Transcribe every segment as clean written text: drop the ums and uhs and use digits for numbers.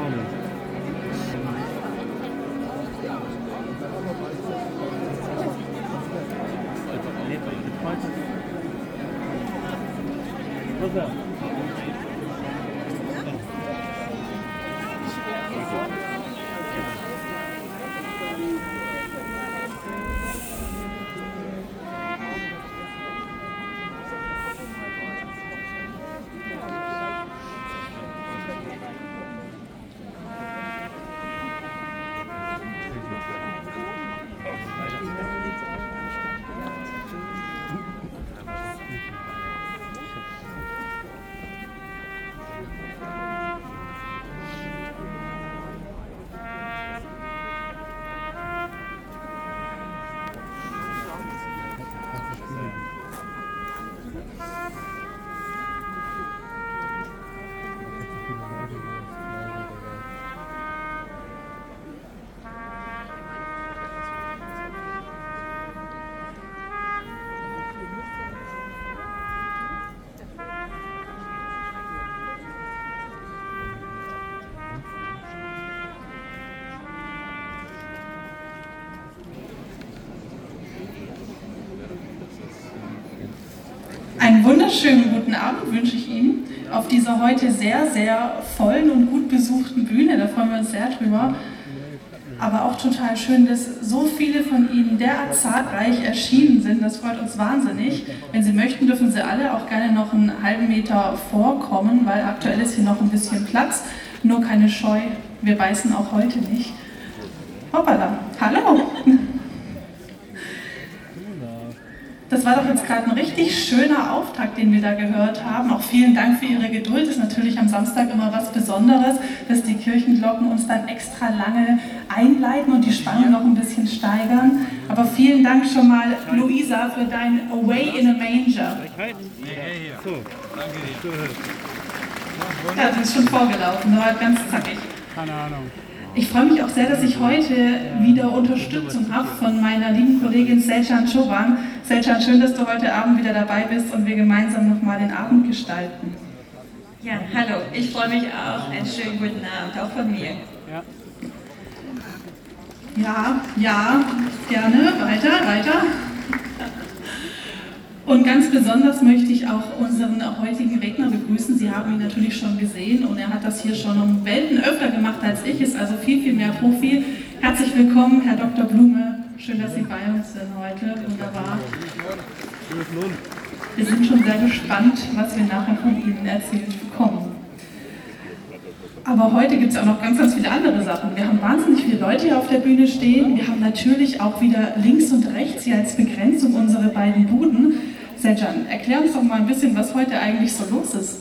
Einen wunderschönen guten Abend wünsche ich Ihnen auf dieser heute sehr, sehr vollen und gut besuchten Bühne. Da freuen wir uns sehr drüber. Aber auch total schön, dass so viele von Ihnen derart zahlreich erschienen sind. Das freut uns wahnsinnig. Wenn Sie möchten, dürfen Sie alle auch gerne noch einen halben Meter vorkommen, weil aktuell ist hier noch ein bisschen Platz. Nur keine Scheu, wir beißen auch heute nicht. Hoppala, hallo! Das war doch jetzt gerade ein richtig schöner Auftakt, den wir da gehört haben. Auch vielen Dank für Ihre Geduld. Das ist natürlich am Samstag immer was Besonderes, dass die Kirchenglocken uns dann extra lange einleiten und die Spannung noch ein bisschen steigern. Aber vielen Dank schon mal, Luisa, für dein Away in a Manger. Ja, das ist schon vorgelaufen, aber ganz zackig. Keine Ahnung. Ich freue mich auch sehr, dass ich heute wieder Unterstützung habe von meiner lieben Kollegin Selcan Çoban. Selcan, schön, dass du heute Abend wieder dabei bist und wir gemeinsam nochmal den Abend gestalten. Ja, hallo, ich freue mich auch. Einen schönen guten Abend, auch von mir. Ja, gerne, weiter. Und ganz besonders möchte ich auch unseren heutigen Redner begrüßen. Sie haben ihn natürlich schon gesehen und er hat das hier schon um Welten öfter gemacht als ich, ist also viel, viel mehr Profi. Herzlich willkommen, Herr Dr. Blume. Schön, dass Sie bei uns sind heute. Wunderbar. Wir sind schon sehr gespannt, was wir nachher von Ihnen erzählt bekommen. Aber heute gibt es auch noch ganz, ganz viele andere Sachen. Wir haben wahnsinnig viele Leute hier auf der Bühne stehen. Wir haben natürlich auch wieder links und rechts hier als Begrenzung unsere beiden Buden. Selcan, erklär uns doch mal ein bisschen, was heute eigentlich so los ist.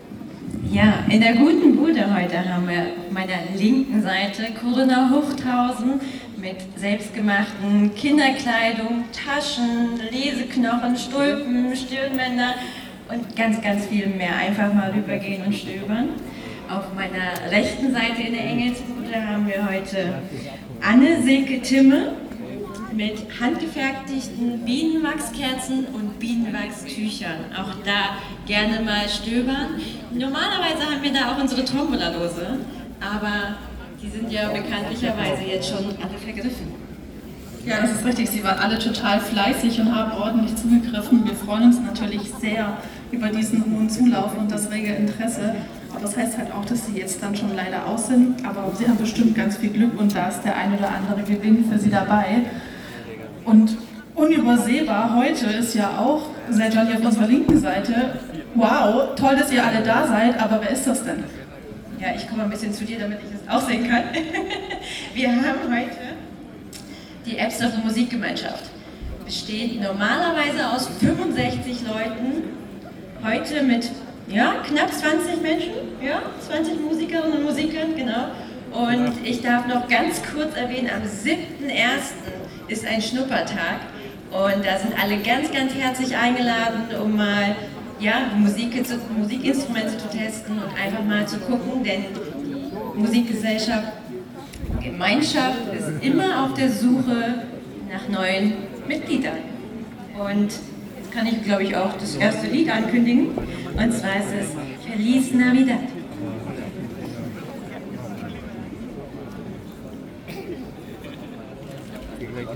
Ja, in der guten Bude heute haben wir auf meiner linken Seite Corinna Huchthausen mit selbstgemachten Kinderkleidung, Taschen, Leseknochen, Stulpen, Stirnbänder und ganz, ganz viel mehr. Einfach mal rübergehen und stöbern. Auf meiner rechten Seite in der Engelsbude haben wir heute Anne Silke Timme mit handgefertigten Bienenwachskerzen und Bienenwachstüchern. Auch da gerne mal stöbern. Normalerweise haben wir da auch unsere Tombola-Dose, aber die sind ja bekanntlicherweise jetzt schon alle vergriffen. Ja, das ist richtig. Sie waren alle total fleißig und haben ordentlich zugegriffen. Wir freuen uns natürlich sehr über diesen hohen Zulauf und das rege Interesse. Aber das heißt halt auch, dass sie jetzt dann schon leider aus sind. Aber sie haben bestimmt ganz viel Glück und da ist der ein oder andere Gewinn für sie dabei. Und unübersehbar heute ist ja auch Selcan hier auf unserer linken Seite. Wow, toll, dass ihr alle da seid, aber wer ist das denn? Ja, ich komme ein bisschen zu dir, damit ich es auch sehen kann. Wir haben heute die Ebsdorfer Musikgemeinschaft. Besteht normalerweise aus 65 Leuten, heute mit knapp 20 Menschen, 20 Musikerinnen und Musikern, genau. Und ich darf noch ganz kurz erwähnen, am 7.1. ist ein Schnuppertag und da sind alle ganz, ganz herzlich eingeladen, um mal Musikinstrumente zu testen und einfach mal zu gucken, denn die Musikgesellschaft, Gemeinschaft ist immer auf der Suche nach neuen Mitgliedern. Und jetzt kann ich, glaube ich, auch das erste Lied ankündigen, und zwar ist es Feliz Navidad.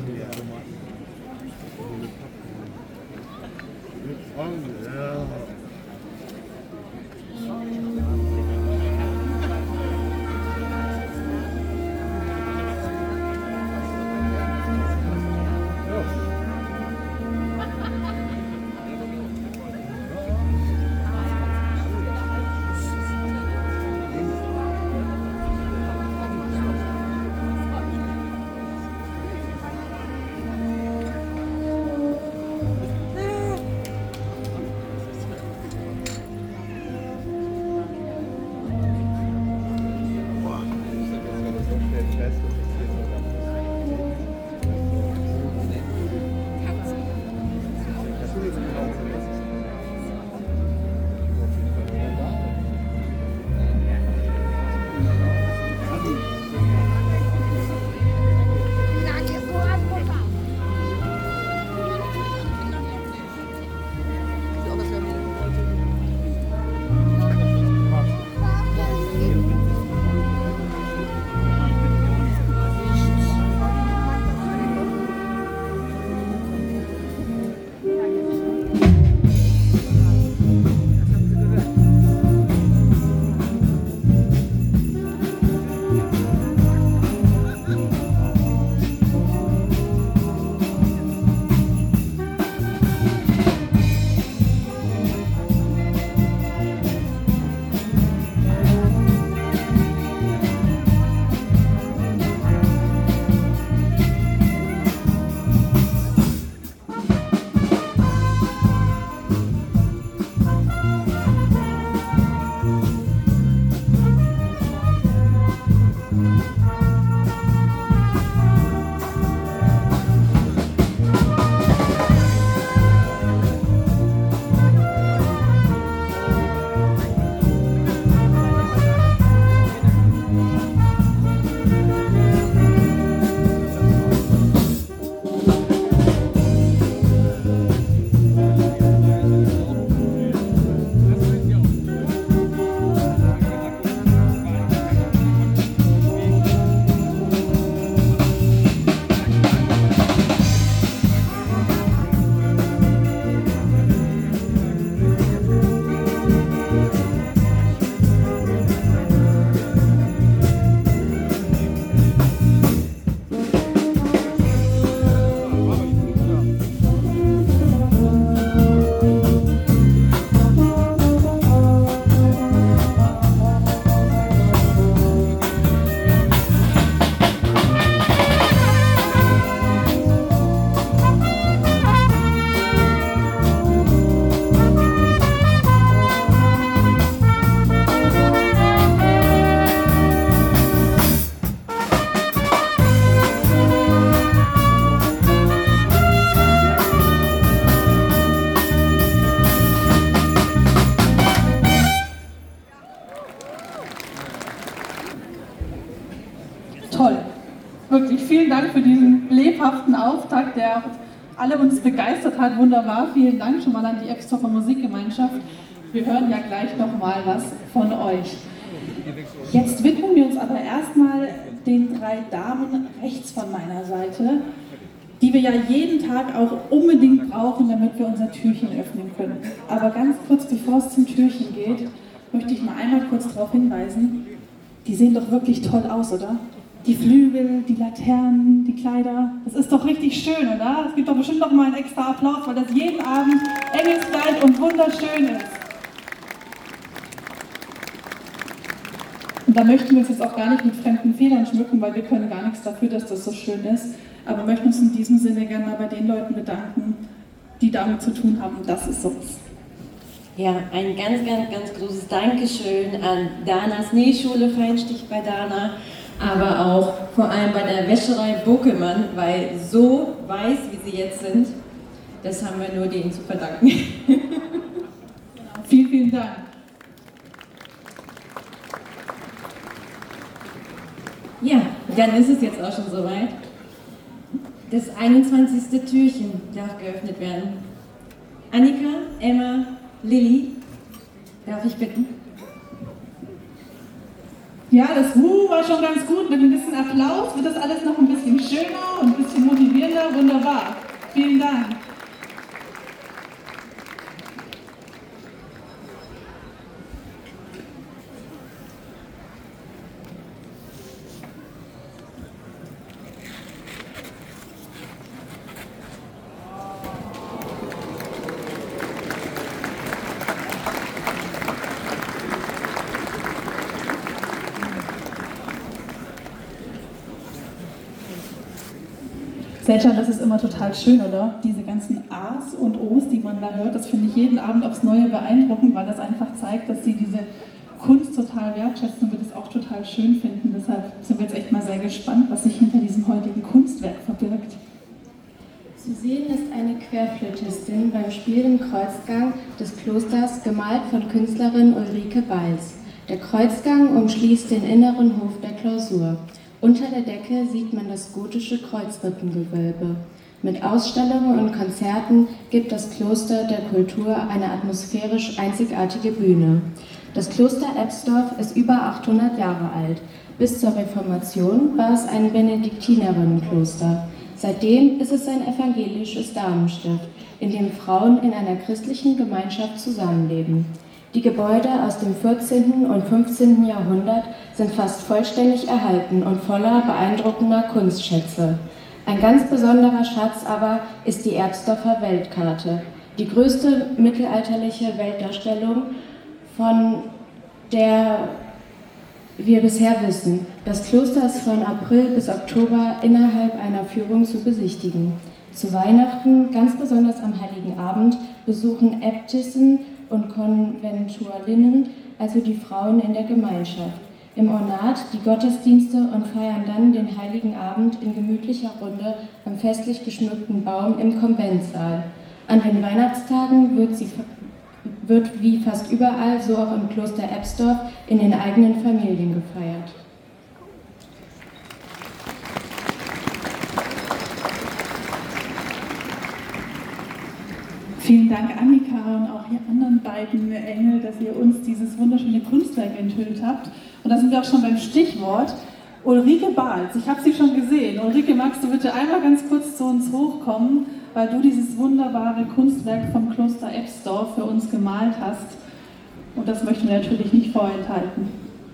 toll. Wirklich vielen Dank für diesen lebhaften Auftakt, der alle uns begeistert hat. Wunderbar. Vielen Dank schon mal an die Extofer Musikgemeinschaft. Wir hören ja gleich noch mal was von euch. Jetzt widmen wir uns aber erstmal den 3 Damen rechts von meiner Seite, die wir ja jeden Tag auch unbedingt brauchen, damit wir unser Türchen öffnen können. Aber ganz kurz bevor es zum Türchen geht, möchte ich mal einmal kurz darauf hinweisen, die sehen doch wirklich toll aus, oder? Die Flügel, die Laternen, die Kleider, das ist doch richtig schön, oder? Es gibt doch bestimmt noch mal einen extra Applaus, weil das jeden Abend engelsgleich und wunderschön ist. Und da möchten wir uns jetzt auch gar nicht mit fremden Federn schmücken, weil wir können gar nichts dafür, dass das so schön ist. Aber möchten uns in diesem Sinne gerne mal bei den Leuten bedanken, die damit zu tun haben. Das ist uns. Ja, ein ganz großes Dankeschön an Danas Nähschule, Feinstich bei Dana, aber auch vor allem bei der Wäscherei Buckelmann, weil so weiß, wie sie jetzt sind, das haben wir nur denen zu verdanken. Genau. Vielen, vielen Dank. Ja, dann ist es jetzt auch schon soweit. Das 21. Türchen darf geöffnet werden. Annika, Emma, Lilly, darf ich bitten? Ja, das war schon ganz gut. Mit ein bisschen Applaus wird das alles noch ein bisschen schöner und ein bisschen motivierender. Wunderbar. Vielen Dank. Selcan, das ist immer total schön, oder? Diese ganzen A's und O's, die man da hört, das finde ich jeden Abend aufs Neue beeindruckend, weil das einfach zeigt, dass sie diese Kunst total wertschätzen und wir das auch total schön finden. Deshalb sind wir jetzt echt mal sehr gespannt, was sich hinter diesem heutigen Kunstwerk verbirgt. Zu sehen ist eine Querflötistin beim Spiel im Kreuzgang des Klosters, gemalt von Künstlerin Ulrike Balz. Der Kreuzgang umschließt den inneren Hof der Klausur. Unter der Decke sieht man das gotische Kreuzrippengewölbe. Mit Ausstellungen und Konzerten gibt das Kloster der Kultur eine atmosphärisch einzigartige Bühne. Das Kloster Ebsdorf ist über 800 Jahre alt. Bis zur Reformation war es ein Benediktinerinnenkloster. Seitdem ist es ein evangelisches Damenstift, in dem Frauen in einer christlichen Gemeinschaft zusammenleben. Die Gebäude aus dem 14. und 15. Jahrhundert sind fast vollständig erhalten und voller beeindruckender Kunstschätze. Ein ganz besonderer Schatz aber ist die Erbsdorfer Weltkarte, die größte mittelalterliche Weltdarstellung, von der wir bisher wissen. Das Kloster ist von April bis Oktober innerhalb einer Führung zu besichtigen. Zu Weihnachten, ganz besonders am Heiligen Abend, besuchen Äbtissen und Konventualinnen, also die Frauen in der Gemeinschaft, im Ornat die Gottesdienste und feiern dann den Heiligen Abend in gemütlicher Runde am festlich geschmückten Baum im Konventssaal. An den Weihnachtstagen wird wie fast überall, so auch im Kloster Ebsdorf, in den eigenen Familien gefeiert. Vielen Dank, Annika, und auch ihr anderen beiden Engel, dass ihr uns dieses wunderschöne Kunstwerk enthüllt habt. Und da sind wir auch schon beim Stichwort Ulrike Balz. Ich habe sie schon gesehen. Ulrike, magst du bitte einmal ganz kurz zu uns hochkommen, weil du dieses wunderbare Kunstwerk vom Kloster Ebsdorf für uns gemalt hast. Und das möchten wir natürlich nicht vorenthalten.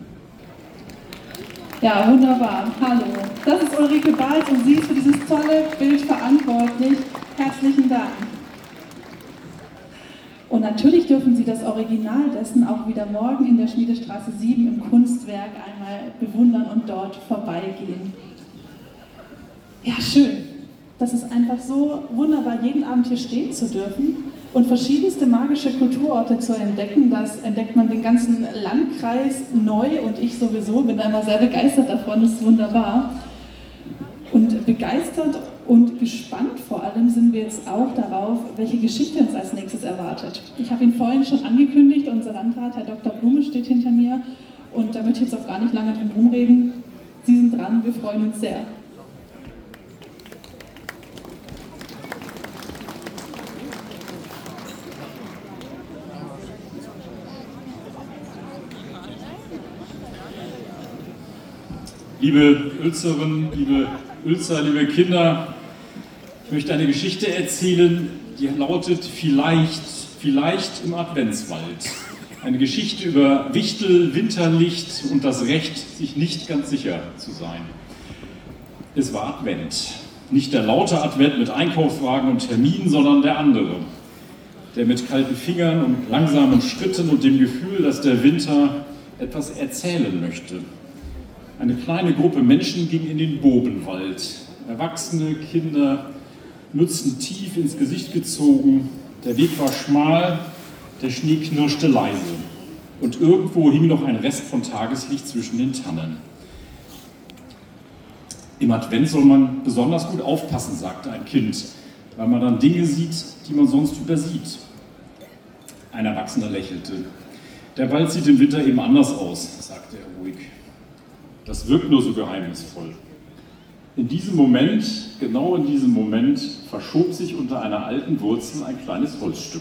Ja, wunderbar. Hallo. Das ist Ulrike Balz und sie ist für dieses tolle Bild verantwortlich. Herzlichen Dank. Und natürlich dürfen Sie das Original dessen auch wieder morgen in der Schmiedestraße 7 im Kunstwerk einmal bewundern und dort vorbeigehen. Ja, schön. Das ist einfach so wunderbar, jeden Abend hier stehen zu dürfen und verschiedenste magische Kulturorte zu entdecken. Das entdeckt man den ganzen Landkreis neu und ich sowieso bin da immer sehr begeistert davon, das ist wunderbar. Und begeistert und gespannt vor allem sind wir jetzt auch darauf, welche Geschichte uns als nächstes erwartet. Ich habe ihn vorhin schon angekündigt, unser Landrat, Herr Dr. Blume, steht hinter mir und da möchte ich jetzt auch gar nicht lange drum rumreden. Sie sind dran, wir freuen uns sehr. Liebe Uelzerinnen, liebe Uelzer, liebe Kinder, ich möchte eine Geschichte erzählen, die lautet Vielleicht im Adventswald. Eine Geschichte über Wichtel, Winterlicht und das Recht, sich nicht ganz sicher zu sein. Es war Advent. Nicht der laute Advent mit Einkaufswagen und Termin, sondern der andere. Der mit kalten Fingern und langsamen Schritten und dem Gefühl, dass der Winter etwas erzählen möchte. Eine kleine Gruppe Menschen ging in den Bobenwald. Erwachsene, Kinder, Mützen tief ins Gesicht gezogen. Der Weg war schmal, der Schnee knirschte leise. Und irgendwo hing noch ein Rest von Tageslicht zwischen den Tannen. Im Advent soll man besonders gut aufpassen, sagte ein Kind, weil man dann Dinge sieht, die man sonst übersieht. Ein Erwachsener lächelte. Der Wald sieht im Winter eben anders aus, sagte er ruhig. Das wirkt nur so geheimnisvoll. In diesem Moment, genau in diesem Moment, verschob sich unter einer alten Wurzel ein kleines Holzstück.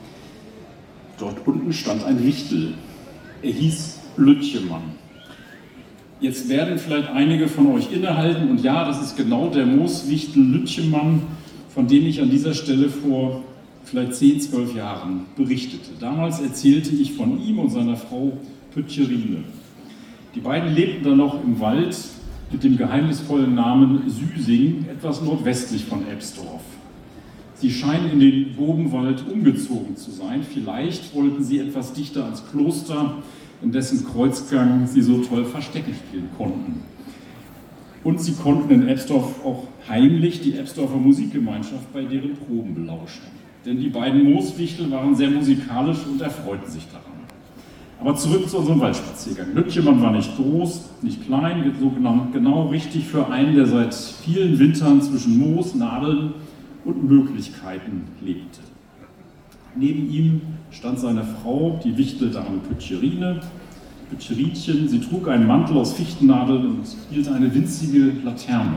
Dort unten stand ein Wichtel. Er hieß Lütjemann. Jetzt werden vielleicht einige von euch innehalten und ja, das ist genau der Mooswichtel Lütjemann, von dem ich an dieser Stelle vor vielleicht 10, 12 Jahren berichtete. Damals erzählte ich von ihm und seiner Frau Pütcherine. Die beiden lebten dann noch im Wald mit dem geheimnisvollen Namen Süsing, etwas nordwestlich von Ebsdorf. Sie scheinen in den Bogenwald umgezogen zu sein. Vielleicht wollten sie etwas dichter ans Kloster, in dessen Kreuzgang sie so toll Verstecken spielen konnten. Und sie konnten in Ebsdorf auch heimlich die Ebsdorfer Musikgemeinschaft bei deren Proben belauschen. Denn die beiden Mooswichtel waren sehr musikalisch und erfreuten sich daran. Aber zurück zu unserem Waldspaziergang. Lütjemann war nicht groß, nicht klein, so genau richtig für einen, der seit vielen Wintern zwischen Moos, Nadeln und Möglichkeiten lebte. Neben ihm stand seine Frau, die Wichteldame Pütcherinchen. Sie trug einen Mantel aus Fichtennadeln und hielt eine winzige Laterne.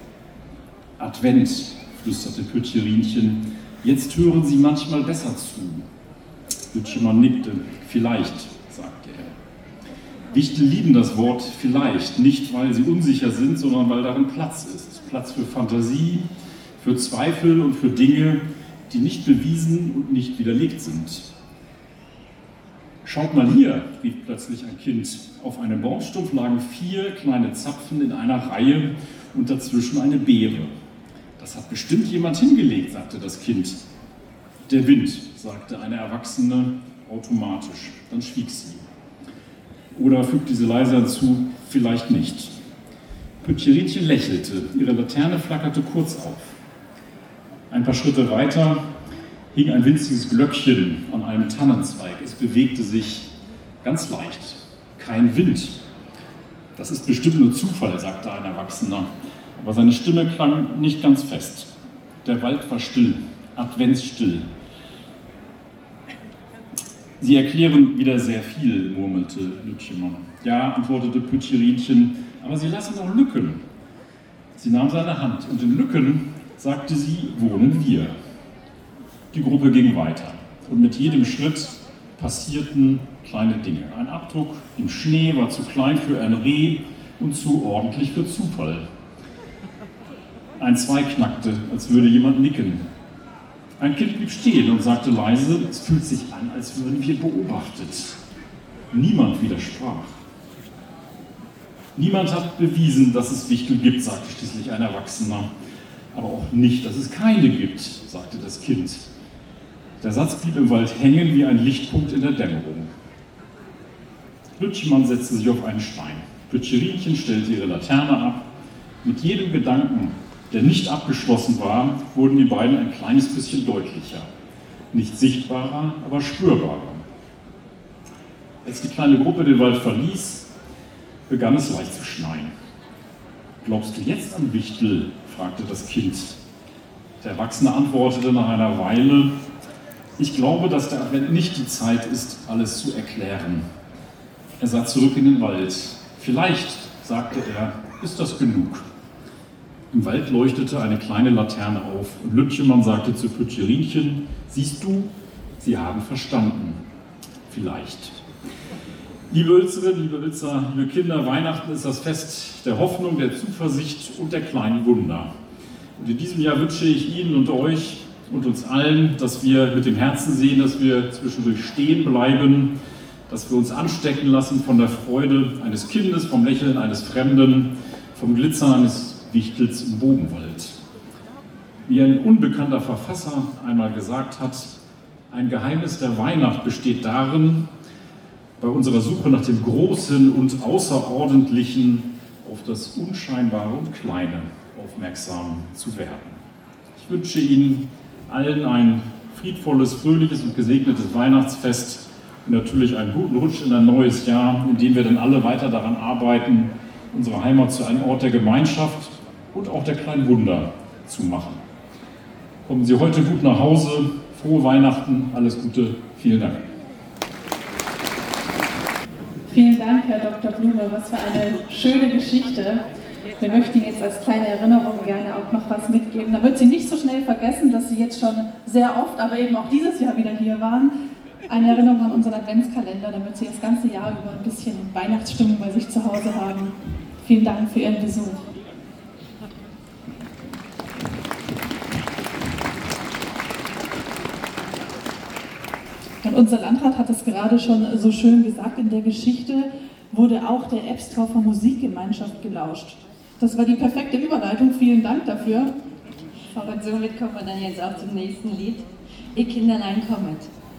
Advent, flüsterte Pütcherinchen, jetzt hören Sie manchmal besser zu. Lütjemann nickte, vielleicht, sagte er. Wichtel lieben das Wort vielleicht, nicht weil sie unsicher sind, sondern weil darin Platz ist. Platz für Fantasie, für Zweifel und für Dinge, die nicht bewiesen und nicht widerlegt sind. Schaut mal hier, rief plötzlich ein Kind. Auf einem Baumstumpf lagen 4 kleine Zapfen in einer Reihe und dazwischen eine Beere. Das hat bestimmt jemand hingelegt, sagte das Kind. Der Wind, sagte eine Erwachsene automatisch. Dann schwieg sie. Oder fügte sie leise hinzu, vielleicht nicht. Pütcherinchen lächelte, ihre Laterne flackerte kurz auf. Ein paar Schritte weiter hing ein winziges Glöckchen an einem Tannenzweig. Es bewegte sich ganz leicht. Kein Wind. Das ist bestimmt nur Zufall, sagte ein Erwachsener. Aber seine Stimme klang nicht ganz fest. Der Wald war still, adventsstill. Sie erklären wieder sehr viel, murmelte Lütjemann. Ja, antwortete Pütcherinchen, aber Sie lassen auch Lücken. Sie nahm seine Hand und in Lücken, sagte sie, wohnen wir. Die Gruppe ging weiter und mit jedem Schritt passierten kleine Dinge. Ein Abdruck im Schnee war zu klein für ein Reh und zu ordentlich für Zufall. Ein Zweig knackte, als würde jemand nicken. Ein Kind blieb stehen und sagte leise, es fühlt sich an, als würden wir beobachtet. Niemand widersprach. Niemand hat bewiesen, dass es Wichtel gibt, sagte schließlich ein Erwachsener. Aber auch nicht, dass es keine gibt, sagte das Kind. Der Satz blieb im Wald hängen wie ein Lichtpunkt in der Dämmerung. Lütjemann setzte sich auf einen Stein. Pütcherinchen stellte ihre Laterne ab. Mit jedem Gedanken, der nicht abgeschlossen war, wurden die beiden ein kleines bisschen deutlicher. Nicht sichtbarer, aber spürbarer. Als die kleine Gruppe den Wald verließ, begann es leicht zu schneien. Glaubst du jetzt an Wichtel? Fragte das Kind. Der Erwachsene antwortete nach einer Weile, ich glaube, dass der Advent nicht die Zeit ist, alles zu erklären. Er sah zurück in den Wald. Vielleicht, sagte er, ist das genug. Im Wald leuchtete eine kleine Laterne auf und Lütjemann sagte zu Pütcherinchen, siehst du, sie haben verstanden. Vielleicht. Liebe Uelzerinnen, liebe Uelzer, liebe Kinder, Weihnachten ist das Fest der Hoffnung, der Zuversicht und der kleinen Wunder. Und in diesem Jahr wünsche ich Ihnen und euch und uns allen, dass wir mit dem Herzen sehen, dass wir zwischendurch stehen bleiben, dass wir uns anstecken lassen von der Freude eines Kindes, vom Lächeln eines Fremden, vom Glitzer eines Wichtels im Bogenwald. Wie ein unbekannter Verfasser einmal gesagt hat, ein Geheimnis der Weihnacht besteht darin, bei unserer Suche nach dem Großen und Außerordentlichen auf das Unscheinbare und Kleine aufmerksam zu werden. Ich wünsche Ihnen allen ein friedvolles, fröhliches und gesegnetes Weihnachtsfest und natürlich einen guten Rutsch in ein neues Jahr, in dem wir dann alle weiter daran arbeiten, unsere Heimat zu einem Ort der Gemeinschaft und auch der kleinen Wunder zu machen. Kommen Sie heute gut nach Hause, frohe Weihnachten, alles Gute, vielen Dank. Vielen Dank, Herr Dr. Blume, was für eine schöne Geschichte. Wir möchten Ihnen jetzt als kleine Erinnerung gerne auch noch was mitgeben, damit Sie nicht so schnell vergessen, dass Sie jetzt schon sehr oft, aber eben auch dieses Jahr wieder hier waren. eine Erinnerung an unseren Adventskalender, damit Sie das ganze Jahr über ein bisschen Weihnachtsstimmung bei sich zu Hause haben. Vielen Dank für Ihren Besuch. Und unser Landrat hat es gerade schon so schön gesagt, in der Geschichte wurde auch der Ebstorfer Musikgemeinschaft gelauscht. Das war die perfekte Überleitung, vielen Dank dafür. Und somit kommen wir dann jetzt auch zum nächsten Lied. Ihr Kinderlein kommet.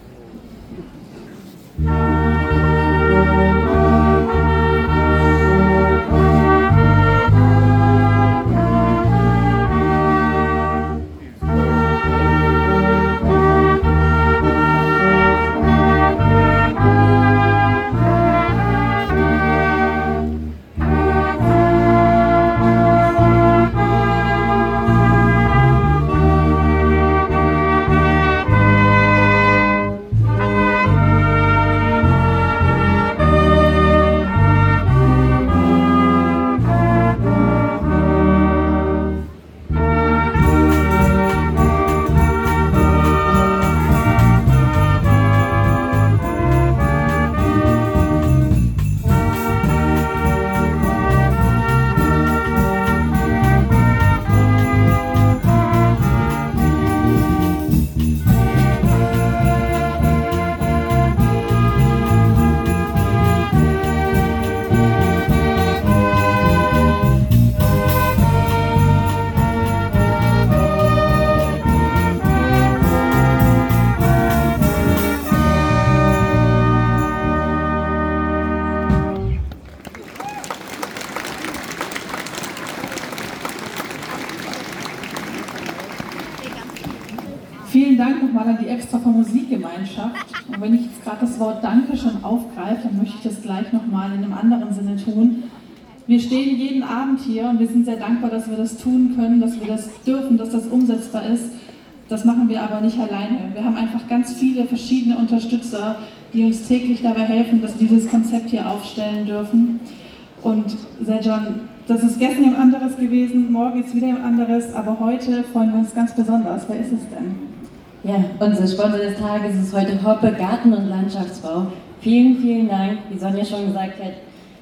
Vielen Dank nochmal an die Ebstorfer Musikgemeinschaft. Und wenn ich jetzt gerade das Wort Danke schon aufgreife, dann möchte ich das gleich nochmal in einem anderen Sinne tun. Wir stehen jeden Abend hier und wir sind sehr dankbar, dass wir das tun können, dass wir das dürfen, dass das umsetzbar ist. Das machen wir aber nicht alleine. Wir haben einfach ganz viele verschiedene Unterstützer, die uns täglich dabei helfen, dass wir dieses Konzept hier aufstellen dürfen. Und Sejan, das ist gestern jemand anderes gewesen, morgen ist wieder jemand anderes, aber heute freuen wir uns ganz besonders. Wer ist es denn? Ja, unser Sponsor des Tages ist heute Hoppe Garten- und Landschaftsbau. Vielen, vielen Dank, wie Sonja schon gesagt hat.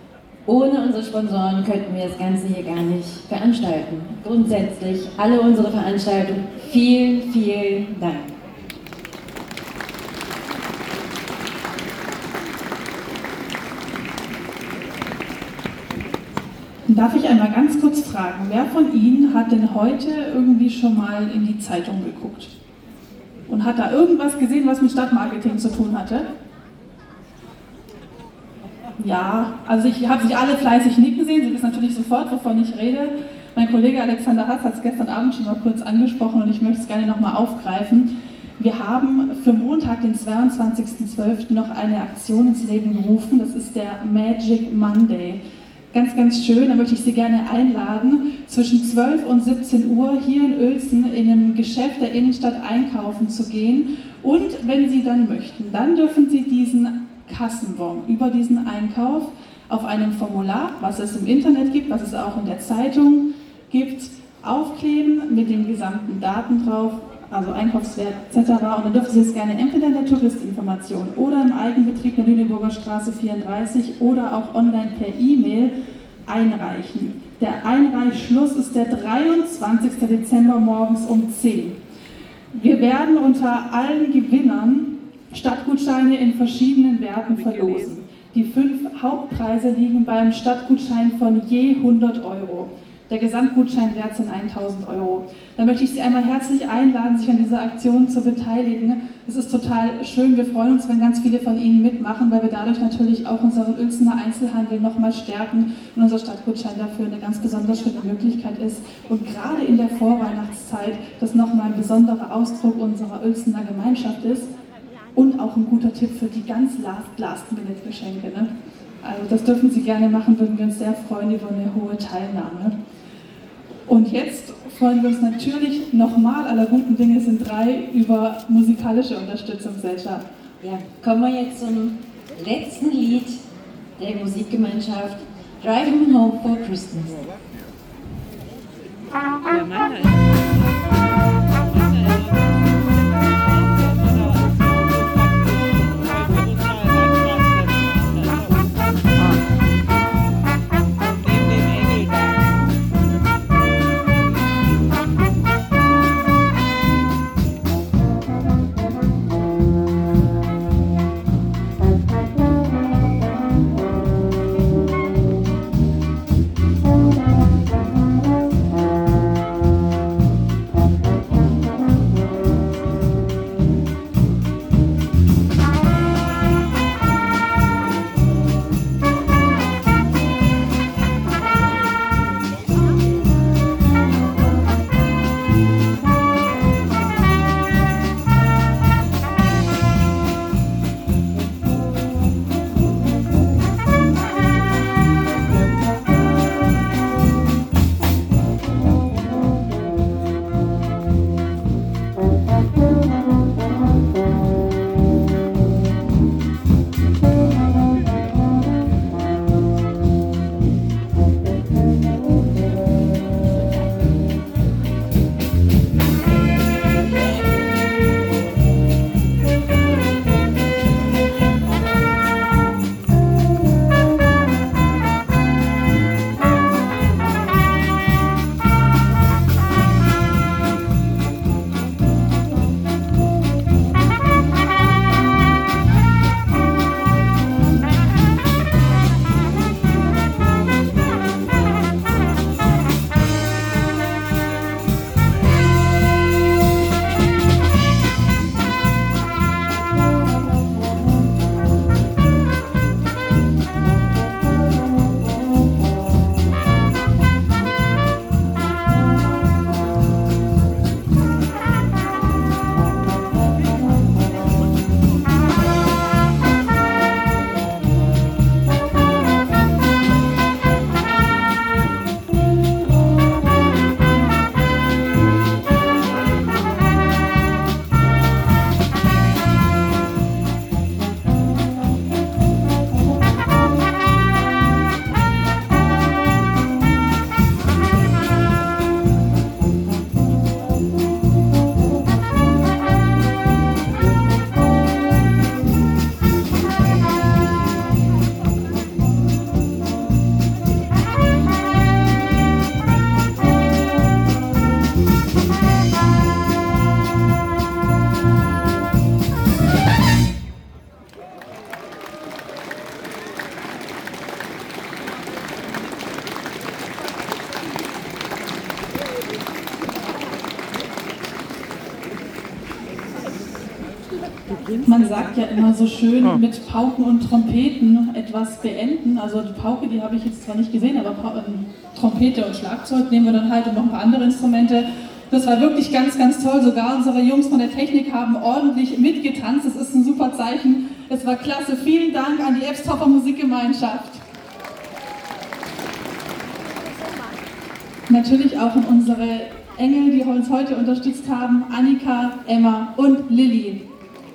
Ohne unsere Sponsoren könnten wir das Ganze hier gar nicht veranstalten. Grundsätzlich alle unsere Veranstaltungen, vielen, vielen Dank. Darf ich einmal ganz kurz fragen, wer von Ihnen hat denn heute irgendwie schon mal in die Zeitung geguckt? Und hat da irgendwas gesehen, was mit Stadtmarketing zu tun hatte? Ja, also ich habe sich alle fleißig nicken sehen, Sie wissen natürlich sofort, wovon ich rede. Mein Kollege Alexander Hass hat es gestern Abend schon mal kurz angesprochen und ich möchte es gerne nochmal aufgreifen. Wir haben für Montag, den 22.12. noch eine Aktion ins Leben gerufen, das ist der Magic Monday. Ganz, ganz schön, da möchte ich Sie gerne einladen, zwischen 12 und 17 Uhr hier in Uelzen in einem Geschäft der Innenstadt einkaufen zu gehen. Und wenn Sie dann möchten, dann dürfen Sie diesen Kassenbon über diesen Einkauf auf einem Formular, was es im Internet gibt, was es auch in der Zeitung gibt, aufkleben mit den gesamten Daten drauf, also Einkaufswert etc. Und dann dürfen Sie es gerne entweder in der Touristinformation oder im Eigenbetrieb der Lüneburger Straße 34 oder auch online per E-Mail einreichen. Der Einreichschluss ist der 23. Dezember morgens um 10. Wir werden unter allen Gewinnern Stadtgutscheine in verschiedenen Werten verlosen. Die 5 Hauptpreise liegen beim Stadtgutschein von je 100 €. Der Gesamtgutscheinwert sind 1.000 €. Da möchte ich Sie einmal herzlich einladen, sich an dieser Aktion zu beteiligen. Es ist total schön, wir freuen uns, wenn ganz viele von Ihnen mitmachen, weil wir dadurch natürlich auch unseren Uelzener Einzelhandel nochmal stärken und unser Stadtgutschein dafür eine ganz besonders schöne Möglichkeit ist. Und gerade in der Vorweihnachtszeit das nochmal ein besonderer Ausdruck unserer Uelzener Gemeinschaft ist und auch ein guter Tipp für die ganz Last-Minute-Geschenke. Ne? Also das dürfen Sie gerne machen, würden wir uns sehr freuen über eine hohe Teilnahme. Und jetzt freuen wir uns natürlich nochmal, aller guten Dinge sind 3, über musikalische Unterstützung, Selja. Ja, kommen wir jetzt zum letzten Lied der Musikgemeinschaft, Driving Home for Christmas. Ja, meine. Man sagt ja immer so schön, mit Pauken und Trompeten etwas beenden. Also die Pauke, die habe ich jetzt zwar nicht gesehen, aber Trompete und Schlagzeug nehmen wir dann halt und noch ein paar andere Instrumente. Das war wirklich ganz, ganz toll. Sogar unsere Jungs von der Technik haben ordentlich mitgetanzt. Das ist ein super Zeichen. Es war klasse. Vielen Dank an die Ebstoffer Musikgemeinschaft. Natürlich auch an unsere Engel, die uns heute unterstützt haben, Annika, Emma und Lilly.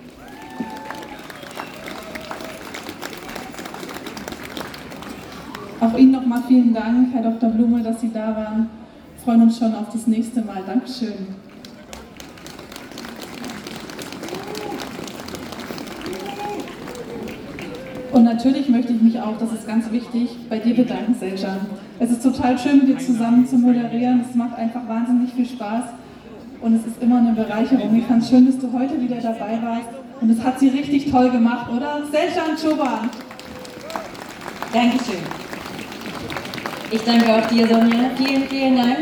Auch Ihnen nochmal vielen Dank, Herr Dr. Blume, dass Sie da waren. Wir freuen uns schon auf das nächste Mal. Dankeschön. Und natürlich möchte ich mich auch, das ist ganz wichtig, bei dir bedanken, Selcan. Es ist total schön, mit dir zusammen zu moderieren. Es macht einfach wahnsinnig viel Spaß und es ist immer eine Bereicherung. Ich fand es schön, dass du heute wieder dabei warst und es hat sie richtig toll gemacht, oder? Selcan Çoban. Dankeschön. Ich danke auch dir, Sonja. Vielen, vielen Dank.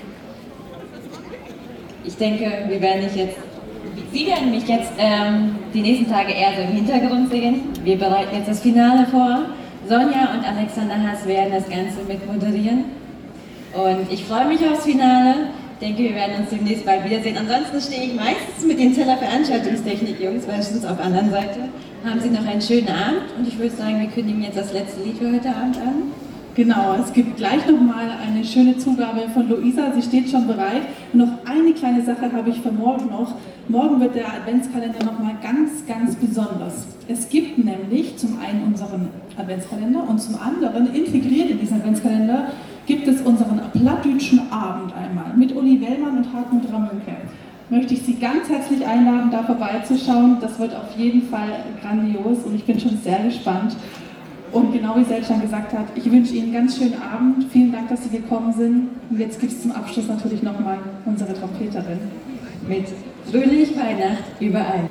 Ich denke, Sie werden mich jetzt die nächsten Tage eher so im Hintergrund sehen. Wir bereiten jetzt das Finale vor. Sonja und Alexander Haas werden das Ganze mit moderieren. Und ich freue mich aufs Finale. Ich denke, wir werden uns demnächst bald wiedersehen. Ansonsten stehe ich meistens mit den Teller Veranstaltungstechnik-Jungs, meistens auf der anderen Seite. Haben Sie noch einen schönen Abend und ich würde sagen, wir kündigen jetzt das letzte Lied für heute Abend an. Genau, es gibt gleich nochmal eine schöne Zugabe von Luisa, sie steht schon bereit. Noch eine kleine Sache habe ich für morgen noch. Morgen wird der Adventskalender nochmal ganz, ganz besonders. Es gibt nämlich zum einen unseren Adventskalender und zum anderen integriert in diesen Adventskalender gibt es unseren plattdütschen Abend einmal mit Uli Wellmann und Hartmut Ramünke. Möchte ich Sie ganz herzlich einladen, da vorbeizuschauen. Das wird auf jeden Fall grandios und ich bin schon sehr gespannt. Und genau wie Selcan gesagt hat, ich wünsche Ihnen einen ganz schönen Abend. Vielen Dank, dass Sie gekommen sind. Und jetzt gibt es zum Abschluss natürlich nochmal unsere Trompeterin. Mit Fröhlich Weihnacht überall.